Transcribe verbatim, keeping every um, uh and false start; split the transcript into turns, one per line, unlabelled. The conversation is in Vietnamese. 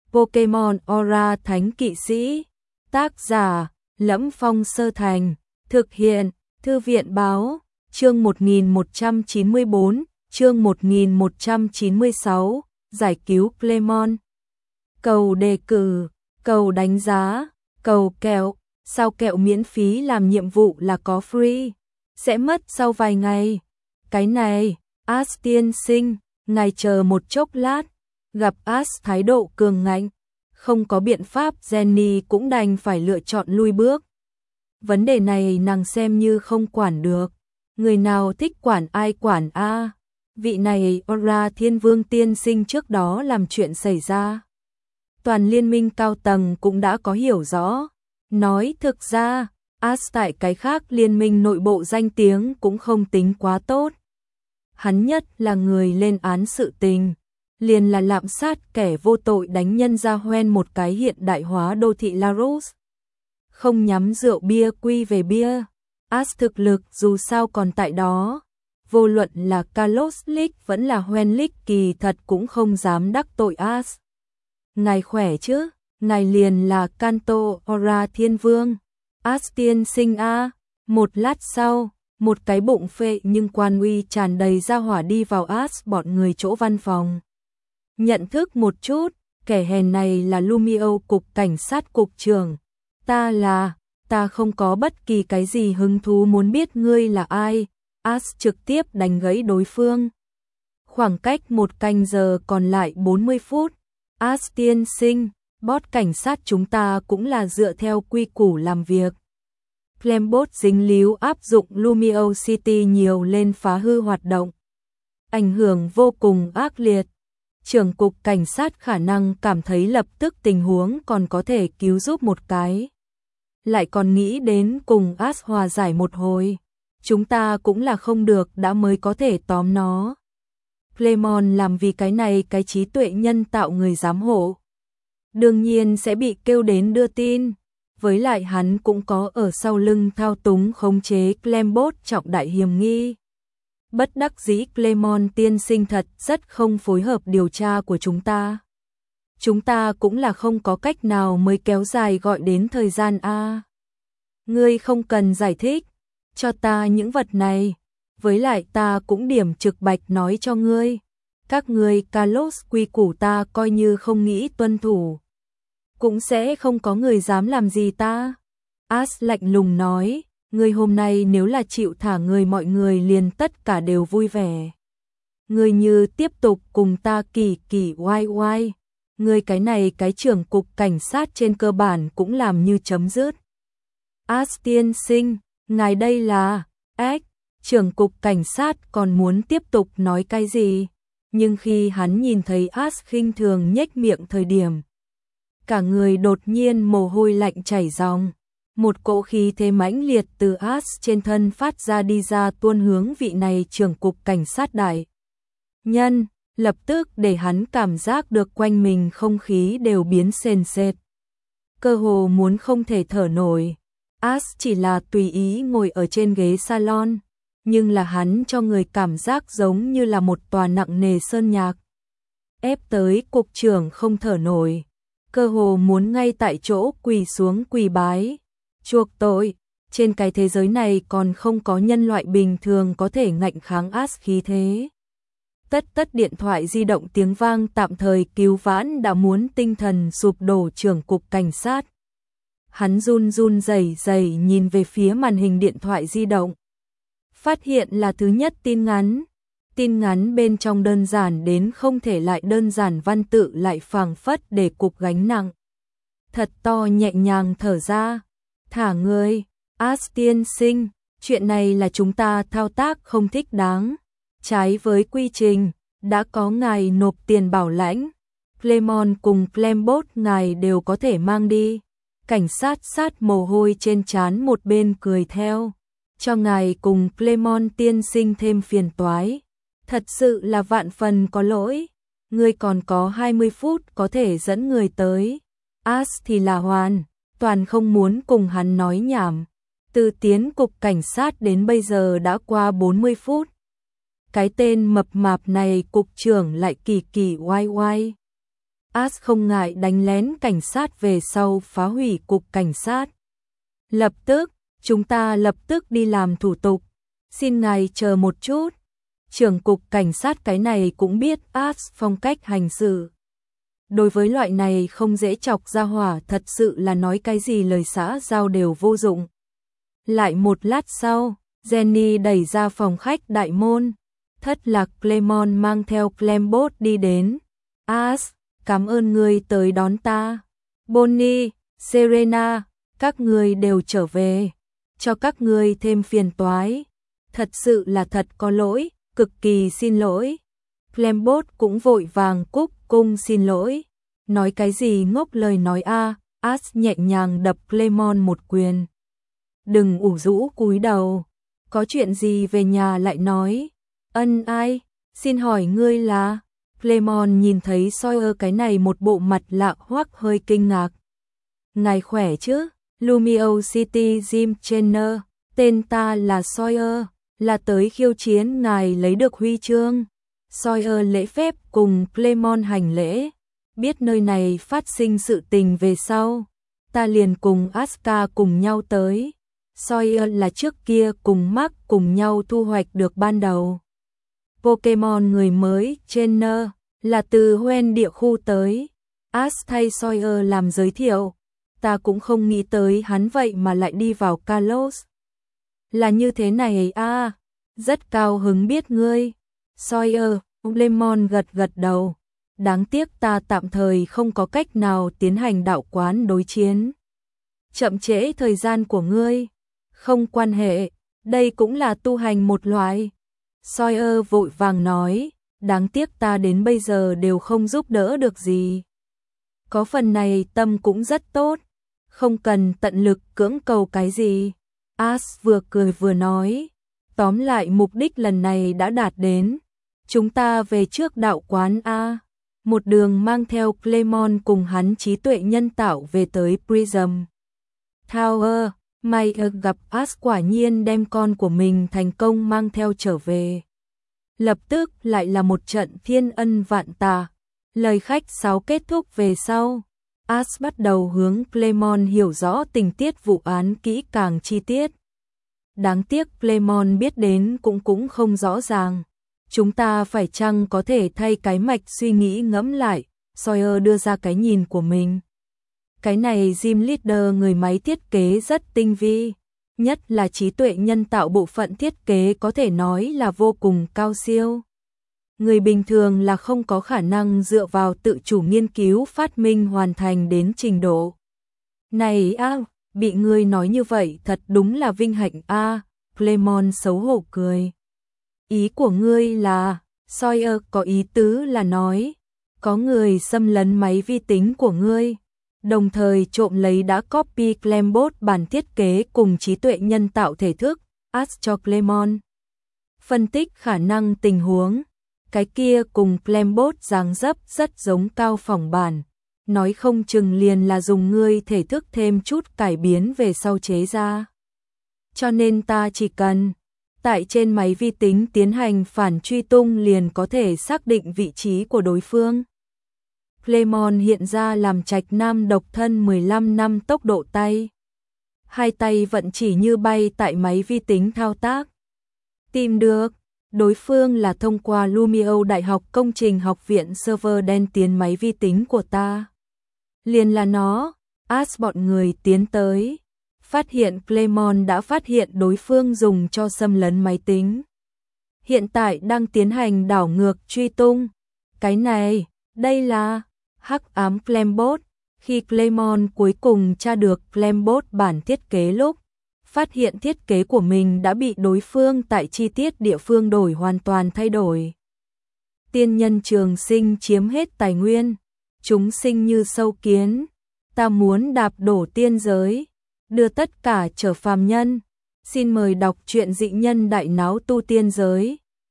Pokemon Aura Thánh Kỵ Sĩ. Tác giả: Lẫm Phong Sơ Thành. Thực hiện: Thư viện Báo. Chương một nghìn một trăm chín mươi bốn, chương một nghìn một trăm chín mươi sáu, giải cứu Clemon. Cầu đề cử, cầu đánh giá, cầu kẹo, sao kẹo miễn phí làm nhiệm vụ là có free, sẽ mất sau vài ngày. Cái này, Ash tiên sinh, ngài chờ một chốc lát. Gặp Ash thái độ cường ngạnh, không có biện pháp, Jenny cũng đành phải lựa chọn lui bước. Vấn đề này nàng xem như không quản được. Người nào thích quản ai quản a. À. Vị này Aura Thiên Vương tiên sinh trước đó làm chuyện xảy ra, toàn liên minh cao tầng cũng đã có hiểu rõ. Nói thực ra, Ash tại cái khác liên minh nội bộ danh tiếng cũng không tính quá tốt. Hắn nhất là người lên án sự tình, liền là lạm sát kẻ vô tội, đánh nhân ra hoen một cái hiện đại hóa đô thị Larus. Không nhắm rượu bia quy về bia. Ash thực lực dù sao còn tại đó, vô luận là Kalos League vẫn là Hoen League kỳ thật cũng không dám đắc tội Ash. Ngài khỏe chứ? Ngài liền là Kanto Aura Thiên Vương. Ash tiên sinh a. Một lát sau, một cái bụng phệ nhưng quan uy tràn đầy ra hỏa đi vào Ash bọn người chỗ văn phòng. Nhận thức một chút, kẻ hèn này là Lumio cục cảnh sát cục trưởng. Ta là, ta không có bất kỳ cái gì hứng thú muốn biết ngươi là ai. Ash trực tiếp đánh gãy đối phương. Khoảng cách một canh giờ còn lại bốn mươi phút. Ash tiên sinh, boss cảnh sát chúng ta cũng là dựa theo quy củ làm việc. Clembot dính líu áp dụng Lumio City nhiều lên phá hư hoạt động, ảnh hưởng vô cùng ác liệt. Trưởng cục cảnh sát khả năng cảm thấy lập tức tình huống còn có thể cứu giúp một cái, lại còn nghĩ đến cùng Ash hòa giải một hồi. Chúng ta cũng là không được đã mới có thể tóm nó. Clemon làm vì cái này cái trí tuệ nhân tạo người giám hộ, đương nhiên sẽ bị kêu đến đưa tin. Với lại hắn cũng có ở sau lưng thao túng khống chế Clembot trọng đại hiểm nghi. Bất đắc dĩ Clemon tiên sinh thật rất không phối hợp điều tra của chúng ta. Chúng ta cũng là không có cách nào mới kéo dài gọi đến thời gian a. Ngươi không cần giải thích cho ta những vật này. Với lại ta cũng điểm trực bạch nói cho ngươi, các ngươi Kalos quy củ ta coi như không nghĩ tuân thủ, cũng sẽ không có người dám làm gì ta. Ash lạnh lùng nói, ngươi hôm nay nếu là chịu thả người mọi người liền tất cả đều vui vẻ. Ngươi như tiếp tục cùng ta kỳ kỳ oai oai, ngươi cái này cái trưởng cục cảnh sát trên cơ bản cũng làm như chấm dứt. Ash tiên sinh, ngài đây là ếch. Trưởng cục cảnh sát còn muốn tiếp tục nói cái gì, nhưng khi hắn nhìn thấy Ash khinh thường nhếch miệng thời điểm, cả người đột nhiên mồ hôi lạnh chảy ròng. Một cỗ khí thế mãnh liệt từ Ash trên thân phát ra đi ra tuôn hướng vị này trưởng cục cảnh sát đại nhân, lập tức để hắn cảm giác được quanh mình không khí đều biến sền sệt, cơ hồ muốn không thể thở nổi. Ash chỉ là tùy ý ngồi ở trên ghế salon, nhưng là hắn cho người cảm giác giống như là một tòa nặng nề sơn nhạc, ép tới cục trưởng không thở nổi, cơ hồ muốn ngay tại chỗ quỳ xuống quỳ bái, chuộc tội. Trên cái thế giới này còn không có nhân loại bình thường có thể ngạnh kháng Ash khí thế. Tất tất điện thoại di động tiếng vang tạm thời cứu vãn đã muốn tinh thần sụp đổ trưởng cục cảnh sát. Hắn run run rẩy rẩy nhìn về phía màn hình điện thoại di động, phát hiện là thứ nhất tin ngắn. Tin ngắn bên trong đơn giản đến không thể lại đơn giản, văn tự lại phảng phất để cục gánh nặng. Thật to nhẹ nhàng thở ra, thả người. Ash tiên sinh, chuyện này là chúng ta thao tác không thích đáng, trái với quy trình, đã có ngài nộp tiền bảo lãnh. Clemon cùng Clembot ngài đều có thể mang đi. Cảnh sát sát mồ hôi trên trán một bên cười theo, cho ngài cùng Clemon tiên sinh thêm phiền toái, thật sự là vạn phần có lỗi. Ngươi còn có hai mươi phút có thể dẫn người tới. Ash thì là hoàn toàn không muốn cùng hắn nói nhảm. Từ tiến cục cảnh sát đến bây giờ đã qua bốn mươi phút. Cái tên mập mạp này cục trưởng lại kỳ kỳ oai oai. As không ngại đánh lén cảnh sát về sau phá hủy cục cảnh sát. Lập tức, chúng ta lập tức đi làm thủ tục. Xin ngài chờ một chút. Trưởng cục cảnh sát cái này cũng biết As phong cách hành xử. Đối với loại này không dễ chọc ra hỏa, thật sự là nói cái gì lời xã giao đều vô dụng. Lại một lát sau, Jenny đẩy ra phòng khách đại môn. Thất lạc Clement mang theo Clembot đi đến. As, cảm ơn ngươi tới đón ta. Bonnie, Serena, các ngươi đều trở về. Cho các ngươi thêm phiền toái. Thật sự là thật có lỗi, cực kỳ xin lỗi. Clembot cũng vội vàng cúc cung xin lỗi. Nói cái gì ngốc lời nói a. As nhẹ nhàng đập Clement một quyền. Đừng ủ rũ cúi đầu. Có chuyện gì về nhà lại nói. Ân ai, xin hỏi ngươi là. Clement nhìn thấy Sawyer cái này một bộ mặt lạ hoắc hơi kinh ngạc. Ngài khỏe chứ? Lumio City Gym Trainer, tên ta là Sawyer, là tới khiêu chiến ngài lấy được huy chương. Sawyer lễ phép cùng Clement hành lễ. Biết nơi này phát sinh sự tình về sau, ta liền cùng Aska cùng nhau tới. Sawyer là trước kia cùng Mark cùng nhau thu hoạch được ban đầu. Pokemon người mới trainer là từ Hoenn địa khu tới. As thay Sawyer làm giới thiệu. Ta cũng không nghĩ tới hắn vậy mà lại đi vào Kalos. Là như thế này à, rất cao hứng biết ngươi. Sawyer, Lemon gật gật đầu. Đáng tiếc ta tạm thời không có cách nào tiến hành đạo quán đối chiến. Chậm trễ thời gian của ngươi. Không quan hệ, đây cũng là tu hành một loại. Sawyer vội vàng nói, đáng tiếc ta đến bây giờ đều không giúp đỡ được gì. Có phần này tâm cũng rất tốt, không cần tận lực cưỡng cầu cái gì. As vừa cười vừa nói, tóm lại mục đích lần này đã đạt đến. Chúng ta về trước đạo quán A. Một đường mang theo Clement cùng hắn trí tuệ nhân tạo về tới Prism Tower. May gặp As quả nhiên đem con của mình thành công mang theo trở về. Lập tức lại là một trận thiên ân vạn tạ. Lời khách sáo kết thúc về sau, As bắt đầu hướng Clement hiểu rõ tình tiết vụ án kỹ càng chi tiết. Đáng tiếc Clement biết đến cũng cũng không rõ ràng. Chúng ta phải chăng có thể thay cái mạch suy nghĩ ngẫm lại. Sawyer đưa ra cái nhìn của mình. Cái này Gym Leader người máy thiết kế rất tinh vi, nhất là trí tuệ nhân tạo bộ phận thiết kế có thể nói là vô cùng cao siêu. Người bình thường là không có khả năng dựa vào tự chủ nghiên cứu phát minh hoàn thành đến trình độ. Này a, à, bị ngươi nói như vậy thật đúng là vinh hạnh a. À, Clement xấu hổ cười. Ý của ngươi là, Sawyer có ý tứ là nói, có người xâm lấn máy vi tính của ngươi. Đồng thời trộm lấy đã copy Clembot bản thiết kế cùng trí tuệ nhân tạo thể thức, As cho Clement phân tích khả năng tình huống. Cái kia cùng Clembot dáng dấp rất giống cao phỏng bản, nói không chừng liền là dùng ngươi thể thức thêm chút cải biến về sau chế ra. Cho nên ta chỉ cần tại trên máy vi tính tiến hành phản truy tung liền có thể xác định vị trí của đối phương. Clement hiện ra làm trạch nam độc thân mười lăm năm tốc độ tay. Hai tay vận chỉ như bay tại máy vi tính thao tác. Tìm được, đối phương là thông qua Lumio Đại học Công trình Học viện server đen tiến máy vi tính của ta. Liền là nó, As bọn người tiến tới. Phát hiện Clement đã phát hiện đối phương dùng cho xâm lấn máy tính. Hiện tại đang tiến hành đảo ngược truy tung. Cái này, đây là hắc ám Clembot. Khi Clement cuối cùng tra được Clembot bản thiết kế lúc, phát hiện thiết kế của mình đã bị đối phương tại chi tiết địa phương đổi hoàn toàn thay đổi. Tiên nhân trường sinh chiếm hết tài nguyên, chúng sinh như sâu kiến, ta muốn đạp đổ tiên giới, đưa tất cả trở phàm nhân. Xin mời đọc truyện Dị nhân đại náo tu tiên giới.